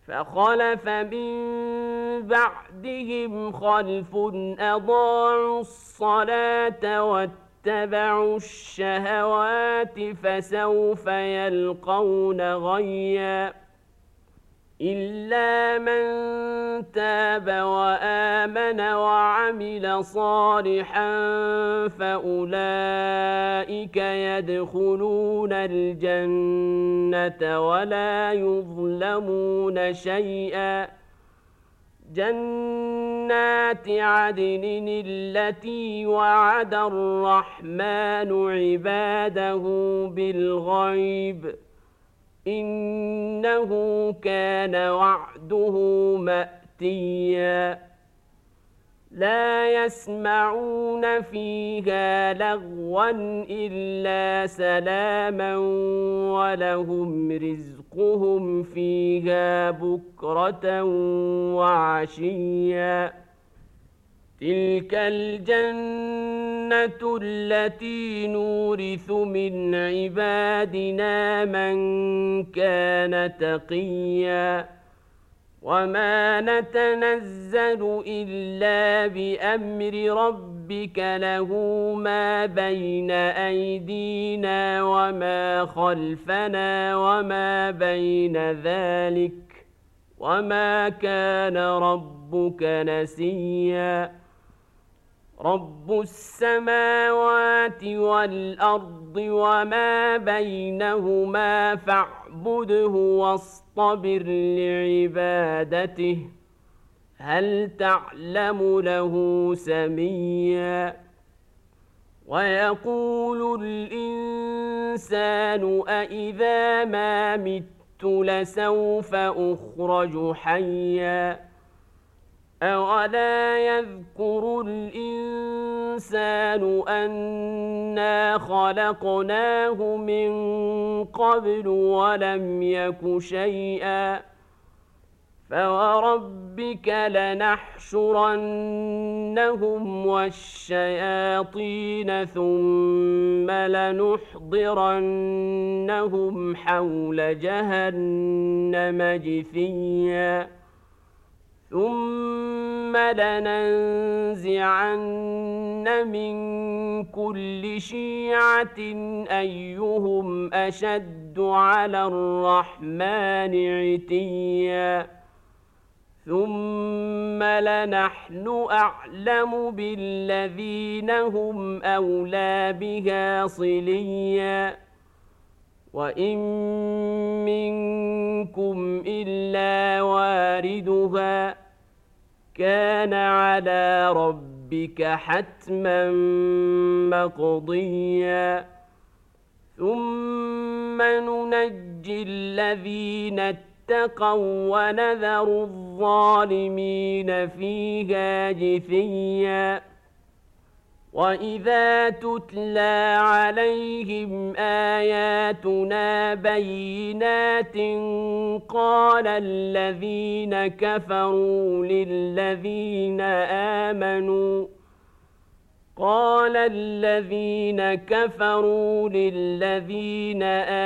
فخلف من بعدهم خلف أضاعوا الصلاة واتبعوا الشهوات فسوف يلقون غيا إلا من تاب وآمن وعمل صالحا فأولئك يدخلون الجنة ولا يظلمون شيئا جنات عدن التي وعد الرحمن عباده بالغيب إنه كان وعده مأتيا لا يسمعون فيها لغوا إلا سلاما ولهم رزقهم فيها بكرة وعشيا تلك الجنة التي نورث من عبادنا من كان تقيا وما نتنزل إلا بأمر ربك له ما بين أيدينا وما خلفنا وما بين ذلك وما كان ربك نسيا رب السماوات والأرض وما بينهما فاعبده واصطبر لعبادته هل تعلم له سميا ويقول الإنسان أإذا ما مت لسوف أخرج حيا أولا يذكر الإنسان أنا خلقناه من قبل ولم يك شيئا فوربك لنحشرنهم والشياطين ثم لنحضرنهم حول جهنم جثيا ثم لننزعن من كل شيعة أيهم أشد على الرحمن عتيا ثم لنحن أعلم بالذين هم أولى بها صليا وإن منكم إلا واردها كان على ربك حتما مقضيا ثم ننجي الذين اتقوا ونذر الظالمين فيها جثيا وإذا تتلى عليهم آياتنا بينات قال الذين كفروا للذين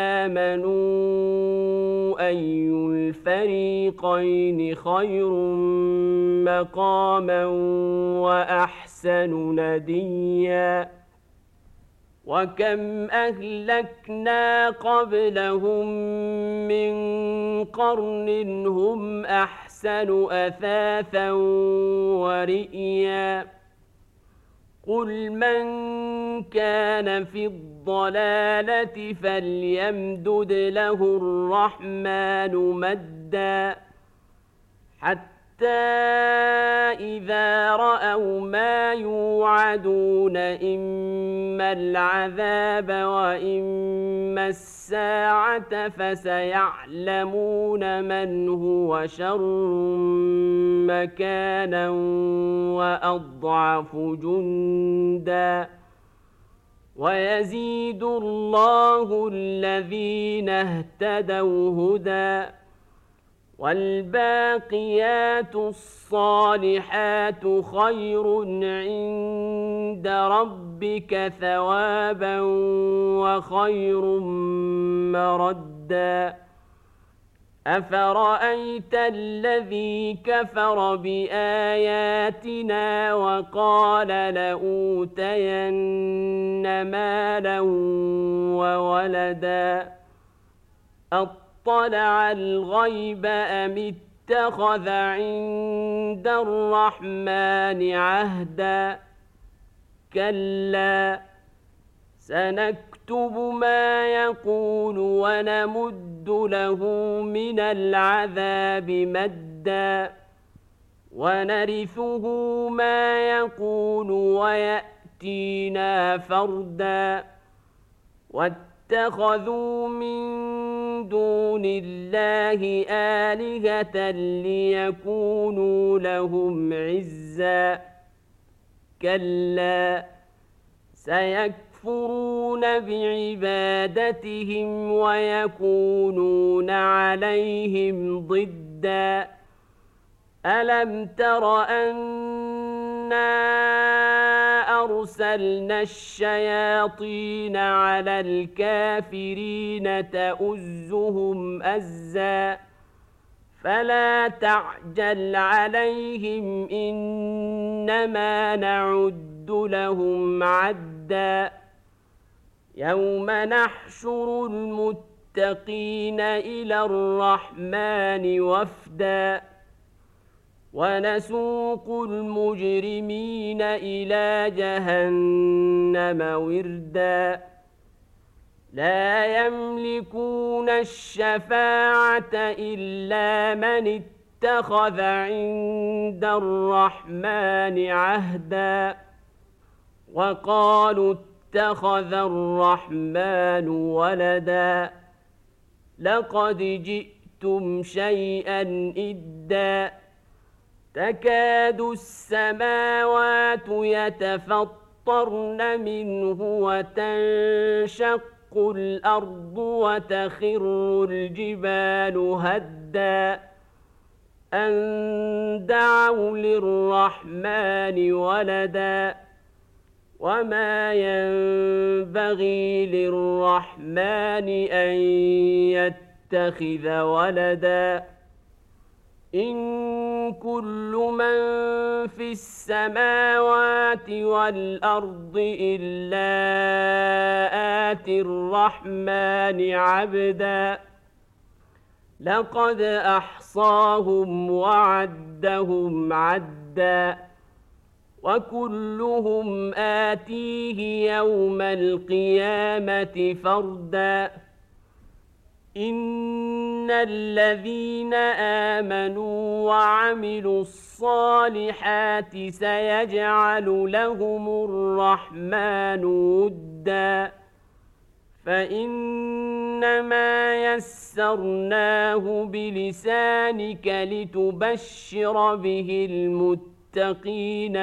آمنوا أي الفريقين خير مقاما وأحسن نديا وكم أهلكنا قبلهم من قرن هم أحسن أثاثا ورئيا قل من كان في الضلالة فليمدد له الرحمن مدا حتى إذا رأوا ما يوعدون إما العذاب وإما الساعة فسيعلمون من هو شر مكانا وأضعف جندا ويزيد الله الذين اهتدوا هدى والباقيات الصالحات خير عند ربك ثوابا وخير مردا أفرأيت الذي كفر بآياتنا وقال لأوتين مالا وولدا أطلع الغيب أم اتخذ عند الرحمن عهدا كلا سنكتب ما يقول ونمد له من العذاب مدا ونرثه ما يقول ويأتينا فردا واتخذوا من دون الله آلهة ليكونوا لهم عزا كلا سيكفرون بعبادتهم ويكونون عليهم ضدا ألم تر أنا أرسلنا الشياطين على الكافرين تؤزهم أزا فلا تعجل عليهم إنما نعد لهم عدا يوم نحشر المتقين إلى الرحمن وفدا ونسوق المجرمين إلى جهنم وردا لا يملكون الشفاعة إلا من اتخذ عند الرحمن عهدا وقالوا اتخذ الرحمن ولدا لقد جئتم شيئا إدا تكاد السماوات يتفطرن منه وتنشق الأرض وتخر الجبال هدا أن دعوا للرحمن ولدا وما ينبغي للرحمن أن يتخذ ولدا إن كل من في السماوات والأرض إلا آتي الرحمن عبدا لقد أحصاهم وعدهم عدا وكلهم آتيه يوم القيامة فردا إن الذين آمنوا وعملوا الصالحات سيجعل لهم الرحمن ودا فإنما يسرناه بلسانك لتبشر به المتقين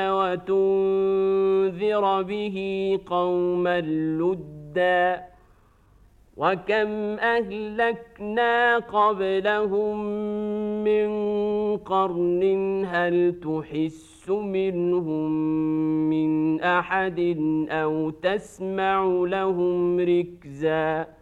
وتنذر به قوما لدا وكم أهلكنا قبلهم من قرن هل تحس منهم من أحد أو تسمع لهم ركزا